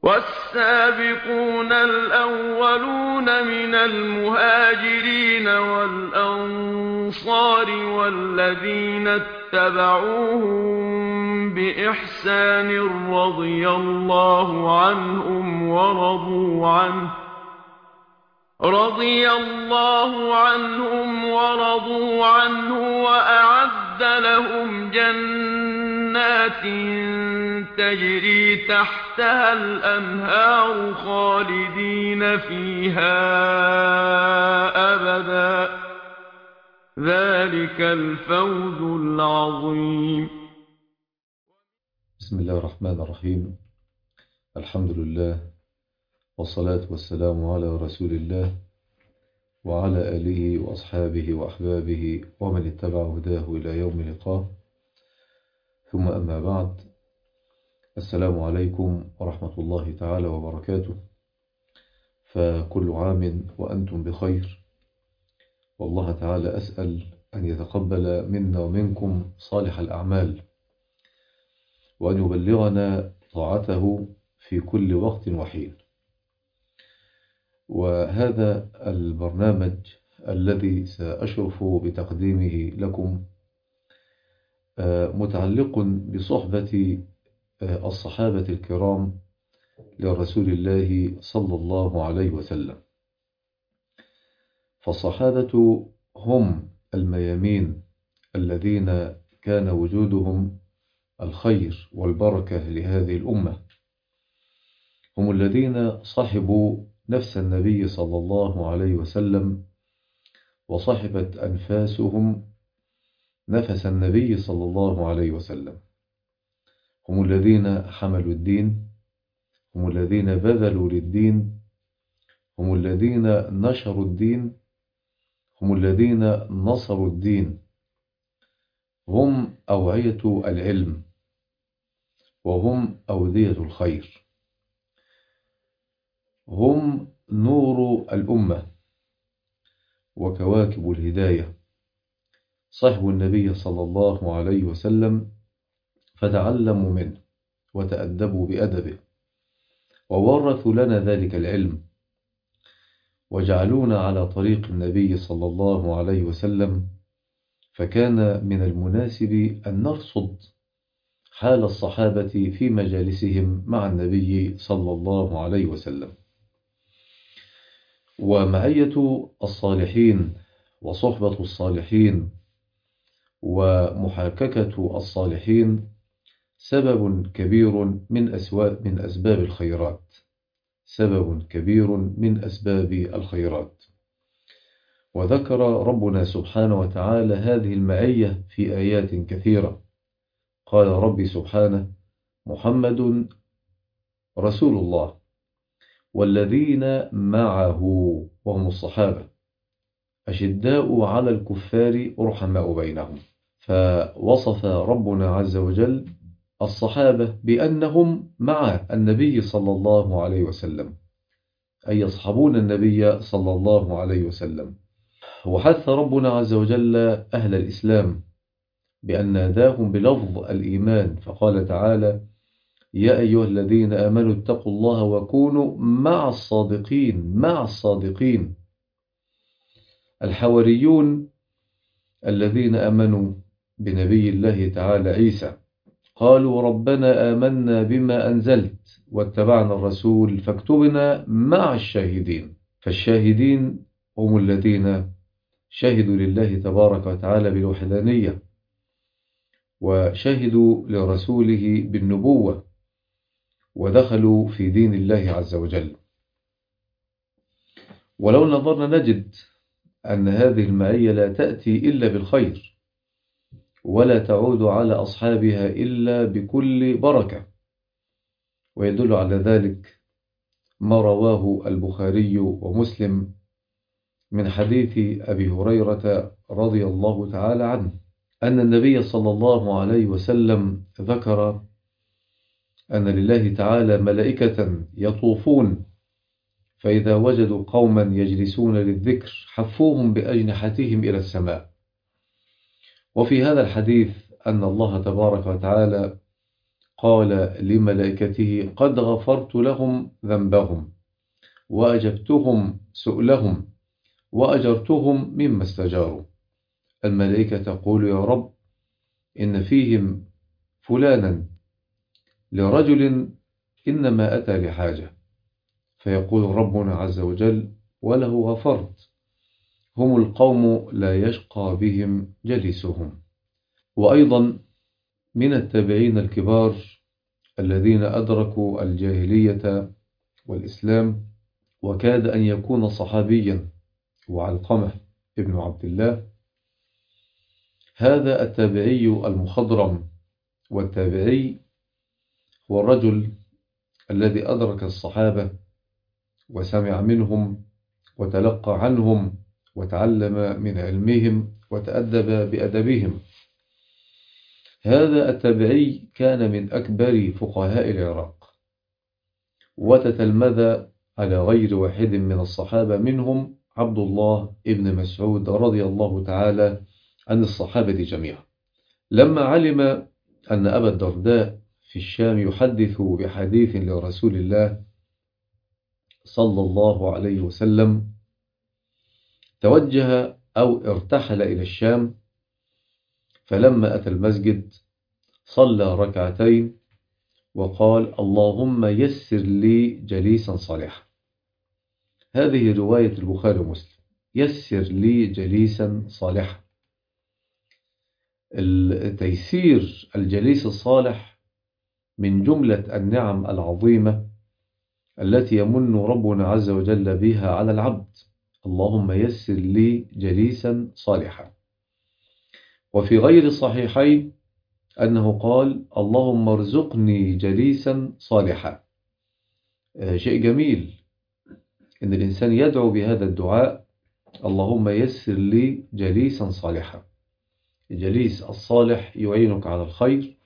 والسابقون الأولون من المهاجرين والأنصار والذين اتبعوهم بإحسان رضي الله عنهم ورضوا عنه وأعد لهم جنات تجري تحتها الأنهار خالدين فيها أبدا ذلك الفوز العظيم. بسم الله الرحمن الرحيم. الحمد لله والصلاة والسلام على رسول الله وعلى آله وأصحابه وأحبابه ومن اتبع هداه إلى يوم لقاه، ثم أما بعد. السلام عليكم ورحمة الله تعالى وبركاته. فكل عام وأنتم بخير، والله تعالى أسأل أن يتقبل منا ومنكم صالح الأعمال، وأن يبلغنا طاعته في كل وقت وحين. وهذا البرنامج الذي سأشرف بتقديمه لكم متعلق بصحبة الصحابة الكرام لرسول الله صلى الله عليه وسلم. فالصحابة هم الميامين الذين كان وجودهم الخير والبركة لهذه الأمة، هم الذين صحبوا نفس النبي صلى الله عليه وسلم، وصحبت أنفاسهم نفس النبي صلى الله عليه وسلم. هم الذين حملوا الدين، هم الذين بذلوا للدين، هم الذين نشروا الدين، هم الذين نصروا الدين. هم أوعية العلم، وهم أودية الخير، هم نور الأمة وكواكب الهداية. صحبوا النبي صلى الله عليه وسلم فتعلموا منه وتأدبوا بأدبه، وورثوا لنا ذلك العلم، وجعلونا على طريق النبي صلى الله عليه وسلم. فكان من المناسب أن نرصد حال الصحابة في مجالسهم مع النبي صلى الله عليه وسلم. ومعية الصالحين وصحبة الصالحين ومحاككة الصالحين سبب كبير من أسباب الخيرات، سبب كبير من أسباب الخيرات. وذكر ربنا سبحانه وتعالى هذه المعية في آيات كثيرة. قال ربي سبحانه: محمد رسول الله والذين معه، وهم الصحابة، أشداء على الكفار رحماء بينهم. فوصف ربنا عز وجل الصحابة بأنهم مع النبي صلى الله عليه وسلم، أي يصحبون النبي صلى الله عليه وسلم. وحث ربنا عز وجل أهل الإسلام بأن ناداهم بلفظ الإيمان، فقال تعالى: يا أيها الذين آمنوا اتقوا الله وكونوا مع الصادقين. مع الصادقين الحواريون الذين آمنوا بنبي الله تعالى عيسى، قالوا: ربنا آمنا بما أنزلت واتبعنا الرسول فاكتبنا مع الشاهدين. فالشاهدين هم الذين شهدوا لله تبارك وتعالى بالوحدانية، وشهدوا لرسوله بالنبوة، ودخلوا في دين الله عز وجل. ولو نظرنا نجد أن هذه المعية لا تأتي إلا بالخير، ولا تعود على أصحابها إلا بكل بركة. ويدل على ذلك ما رواه البخاري ومسلم من حديث أبي هريرة رضي الله تعالى عنه أن النبي صلى الله عليه وسلم ذكر أن لله تعالى ملائكة يطوفون، فإذا وجدوا قوما يجلسون للذكر حفوهم بأجنحتهم إلى السماء. وفي هذا الحديث أن الله تبارك وتعالى قال لملائكته قد غفرت لهم ذنبهم وأجبتهم سؤلهم وأجرتهم مما استجاروا. الملائكة تقول يا رب إن فيهم فلانا لرجل إنما أتى لحاجة، فيقول ربنا عز وجل وله غفرت، هم القوم لا يشقى بهم جليسهم. وأيضا من التابعين الكبار الذين أدركوا الجاهلية والإسلام وكاد أن يكون صحابيا وعلقمة ابن عبد الله، هذا التابعي المخضرم. والتابعي هو الرجل الذي أدرك الصحابة وسمع منهم وتلقى عنهم وتعلم من علمهم وتأدب بأدبهم. هذا التابعي كان من أكبر فقهاء العراق، وتتلمذ على غير واحد من الصحابة، منهم عبد الله ابن مسعود رضي الله تعالى عن الصحابة جميعا. لما علم أن أبا الدرداء في الشام يحدث بحديث لرسول الله صلى الله عليه وسلم، توجه أو ارتحل إلى الشام، فلما أتى المسجد صلى ركعتين وقال اللهم يسر لي جليسا صالحا. هذه رواية البخاري ومسلم، يسر لي جليسا صالحا. تيسير الجليس الصالح من جملة النعم العظيمة التي يمن ربنا عز وجل بها على العبد. اللهم يسر لي جليسا صالحا. وفي غير الصحيحين أنه قال اللهم ارزقني جليسا صالحا. شيء جميل أن الإنسان يدعو بهذا الدعاء، اللهم يسر لي جليسا صالحا. الجليس الصالح يعينك على الخير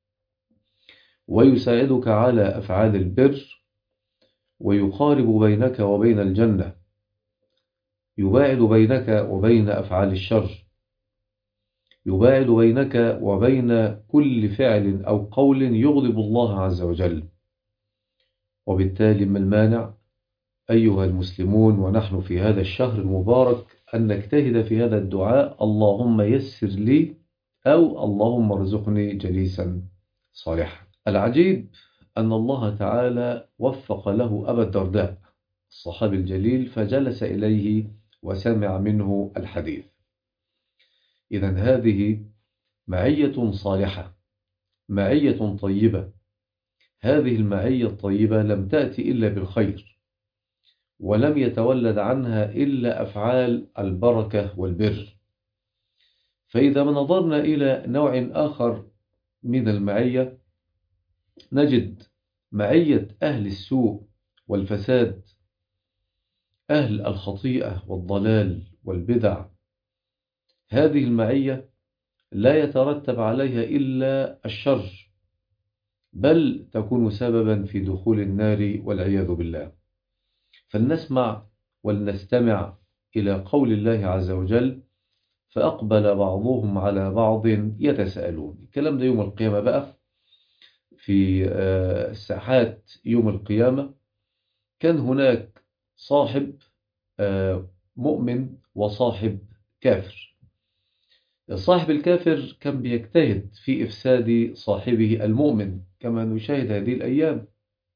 ويساعدك على أفعال البر ويقارب بينك وبين الجنة، يباعد بينك وبين أفعال الشر، يباعد بينك وبين كل فعل أو قول يغضب الله عز وجل. وبالتالي ما المانع أيها المسلمون ونحن في هذا الشهر المبارك أن نجتهد في هذا الدعاء، اللهم يسر لي أو اللهم ارزقني جليسا صالحا. العجيب أن الله تعالى وفق له أبا الدرداء الصحابي الجليل فجلس إليه وسمع منه الحديث. إذن هذه معية صالحة، معية طيبة. هذه المعية الطيبة لم تأتي إلا بالخير، ولم يتولد عنها إلا أفعال البركة والبر. فإذا نظرنا إلى نوع آخر من المعية نجد معية أهل السوء والفساد، أهل الخطيئة والضلال والبدع. هذه المعية لا يترتب عليها إلا الشر، بل تكون سببا في دخول النار والعياذ بالله. فلنسمع ولنستمع إلى قول الله عز وجل فأقبل بعضهم على بعض يتساءلون. الكلام ده يوم القيامة بقى، في الساحات يوم القيامة كان هناك صاحب مؤمن وصاحب كافر. صاحب الكافر كان بيجتهد في إفساد صاحبه المؤمن، كما نشاهد هذه الأيام.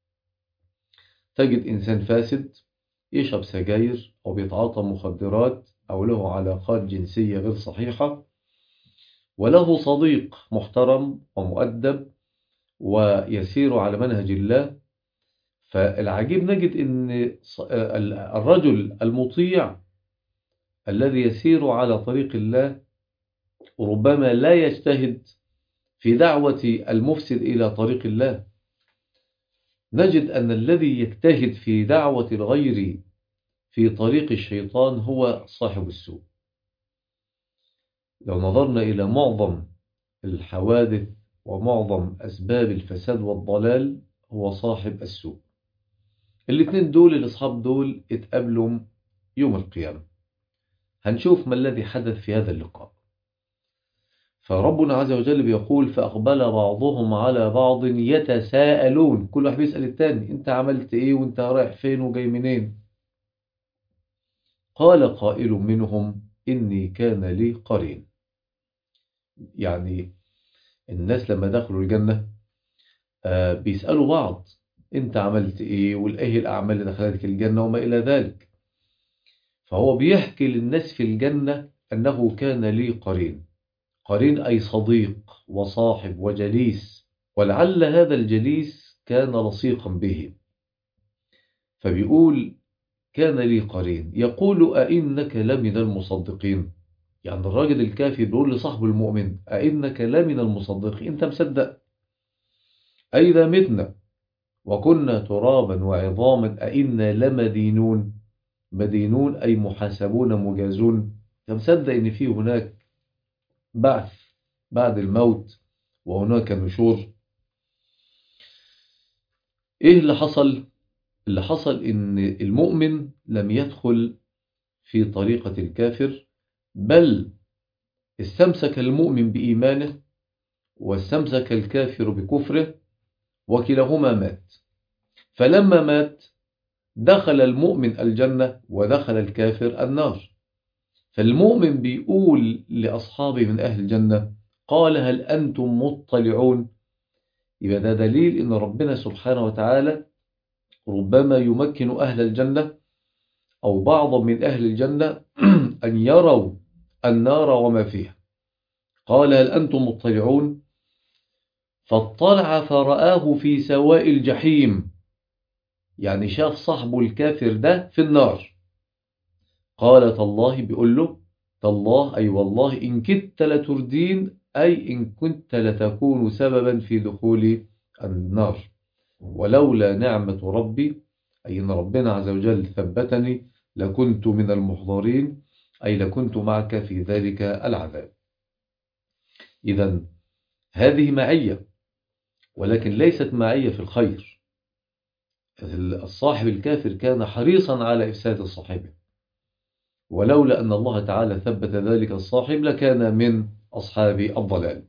تجد إنسان فاسد يشرب سجاير أو بيتعاطى مخدرات أو له علاقات جنسية غير صحيحة، وله صديق محترم ومؤدب ويسير على منهج الله. فالعجيب نجد أن الرجل المطيع الذي يسير على طريق الله ربما لا يجتهد في دعوة المفسد إلى طريق الله. نجد أن الذي يجتهد في دعوة الغير في طريق الشيطان هو صاحب السوء. لو نظرنا إلى معظم الحوادث ومعظم أسباب الفساد والضلال هو صاحب السوء. الاثنين دول الأصحاب دول اتقابلوا يوم القيامة. هنشوف ما الذي حدث في هذا اللقاء. فربنا عز وجل بيقول فأقبل بعضهم على بعض يتساءلون، كل واحد بيسأل التاني انت عملت ايه وانت رايح فين وجاي منين. قال قائل منهم إني كان لي قرين. يعني الناس لما دخلوا الجنة بيسألوا بعض انت عملت ايه وايه الأعمال اللي دخلتك الجنة وما إلى ذلك. فهو بيحكي للناس في الجنة أنه كان لي قرين. قرين أي صديق وصاحب وجليس، ولعل هذا الجليس كان لصيقا به. فبيقول كان لي قرين يقول أئنك لمن المصدقين. يعني الراجل الكافر بيقول لصاحب المؤمن أئنك لمن المصدقين، انت مصدق أئذا متنا وكنا ترابا وعظاما أئنا لمدينون. مدينون أي محاسبون مجازون. انت مصدق ان في هناك بعث بعد الموت وهناك نشور. ايه اللي حصل؟ اللي حصل ان المؤمن لم يدخل في طريقة الكافر، بل استمسك المؤمن بإيمانه واستمسك الكافر بكفره، وكلاهما مات. فلما مات دخل المؤمن الجنة ودخل الكافر النار. فالمؤمن بيقول لأصحابه من أهل الجنة قال هل أنتم مطلعون. يبقى ده دليل إن ربنا سبحانه وتعالى ربما يمكن أهل الجنة أو بعضا من أهل الجنة أن يروا النار وما فيها. قال هل أنتم مطلعون فاطلع فرآه في سواء الجحيم. يعني شاف صاحبه الكافر ده في النار. قال تالله، بيقول له تالله أي والله إن كدت لتردين، أي إن كنت لتكون سببا في دخول النار، ولولا نعمة ربي أي إن ربنا عز وجل ثبتني لكنت من المحضرين، أي لكنت معك في ذلك العذاب. إذن هذه معية، ولكن ليست معية في الخير. الصاحب الكافر كان حريصا على إفساد صاحبه، ولولا أن الله تعالى ثبت ذلك الصاحب لكان من أصحاب الضلال.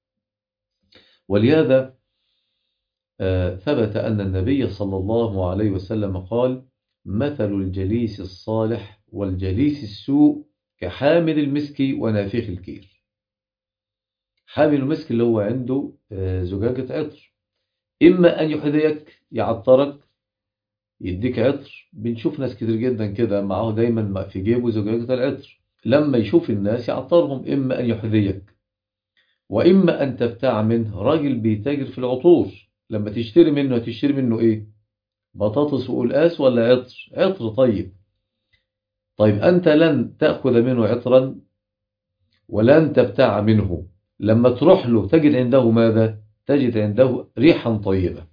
ولهذا ثبت أن النبي صلى الله عليه وسلم قال مثل الجليس الصالح والجليس السوء كحامل المسك ونافخ الكير. حامل المسك اللي هو عنده زجاجة عطر، إما أن يحذيك يعطرك يديك عطر. بنشوف ناس كتير جدا كده معه دايما في جيبه زجاجة العطر، لما يشوف الناس يعطرهم. إما أن يحذيك وإما أن تبتاع منه. راجل بيتاجر في العطور، لما تشتري منه هتشتري منه إيه؟ بطاطس وقلقاس ولا عطر؟ عطر. طيب أنت لن تأخذ منه عطرا ولن تبتاع منه، لما تروح له تجد عنده ماذا؟ تجد عنده ريحا طيبة.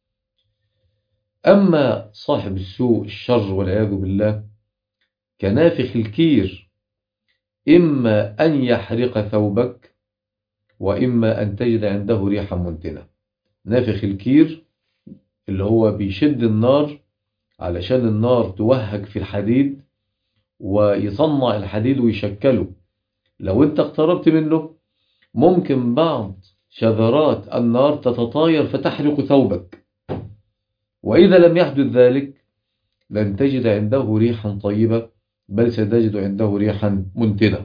أما صاحب السوء الشر والعياذ بالله كنافخ الكير، إما أن يحرق ثوبك وإما أن تجد عنده ريحا منتنة. نافخ الكير اللي هو بيشد النار علشان النار توهج في الحديد ويصنع الحديد ويشكله. لو انت اقتربت منه ممكن بعض شذرات النار تتطاير فتحرق ثوبك، وإذا لم يحدث ذلك لن تجد عنده ريحا طيبة، بل ستجد عنده ريحا منتنة.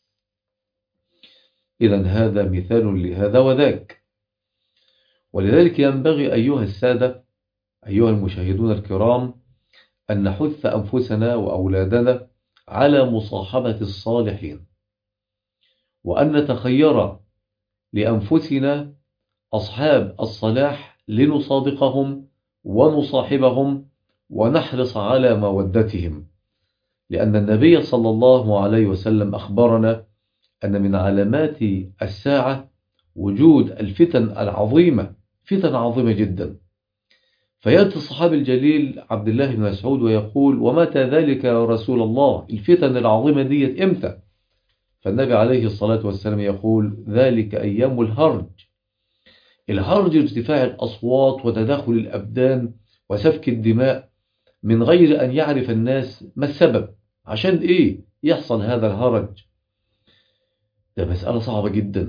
إذن هذا مثال لهذا وذاك. ولذلك ينبغي أيها السادة أيها المشاهدون الكرام أن نحث أنفسنا وأولادنا على مصاحبة الصالحين، وأن نتخير لأنفسنا أصحاب الصلاح لنصادقهم ونصاحبهم ونحرص على مودتهم. لأن النبي صلى الله عليه وسلم أخبرنا أن من علامات الساعة وجود الفتن العظيمة، فتن عظيمة جدا. فيأتي الصحابي الجليل عبد الله بن مسعود ويقول ومتى ذلك يا رسول الله؟ الفتن العظيمة ديت إمتى؟ فالنبي عليه الصلاة والسلام يقول ذلك أيام الهرج. الهرج ارتفاع الأصوات وتداخل الأبدان وسفك الدماء من غير أن يعرف الناس ما السبب، عشان إيه يحصل هذا الهرج. ده مسألة صعبة جدا.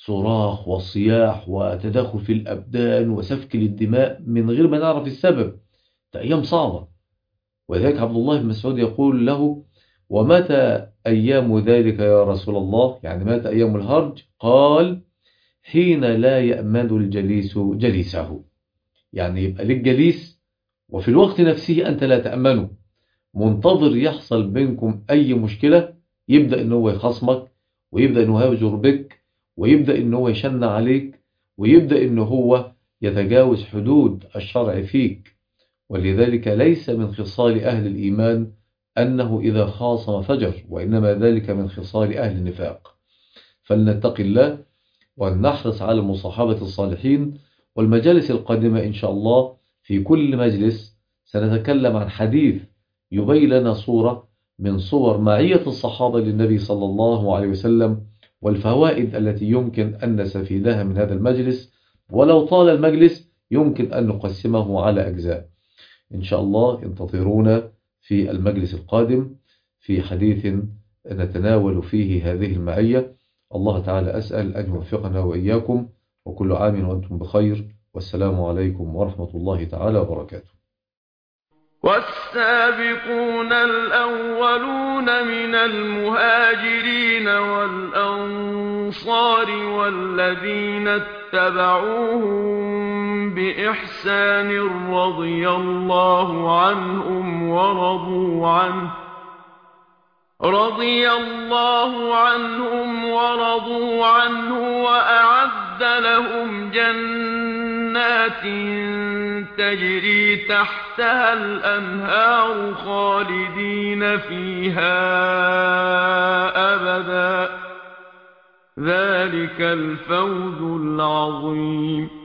صراخ وصياح وتداخل في الأبدان وسفك للدماء من غير ما نعرف السبب. ده أيام صعبة. ولذلك عبد الله بن مسعود يقول له: ومتى أيام ذلك يا رسول الله؟ يعني متى أيام الهرج؟ قال: حين لا يأمن الجليس جليسه. يعني يبقى لك جليس وفي الوقت نفسه أنت لا تأمنه، منتظر يحصل بينكم أي مشكلة، يبدأ أنه يخصمك، ويبدأ أنه يهجر بك، ويبدأ أنه يشن عليك، ويبدأ أنه هو يتجاوز حدود الشرع فيك. ولذلك ليس من خصال أهل الإيمان أنه إذا خاصم فجر، وإنما ذلك من خصال أهل النفاق. فلنتق الله ونحرص على مصاحبة الصالحين. والمجالس القادمة إن شاء الله في كل مجلس سنتكلم عن حديث يبين لنا صورة من صور معية الصحابة للنبي صلى الله عليه وسلم، والفوائد التي يمكن أن نستفيدها من هذا المجلس، ولو طال المجلس يمكن أن نقسمه على أجزاء. إن شاء الله انتظرونا في المجلس القادم في حديث نتناول فيه هذه المعية. الله تعالى أسأل أن يوفقنا وإياكم، وكل عام وأنتم بخير، والسلام عليكم ورحمة الله تعالى وبركاته. والسابقون الأولون من المهاجرين والأنصار والذين اتبعوهم بإحسان رضي الله عنهم ورضوا عنه وأعد لهم جنات تجري تحتها الأنهار خالدين فيها أبدا. ذلك الفوز العظيم.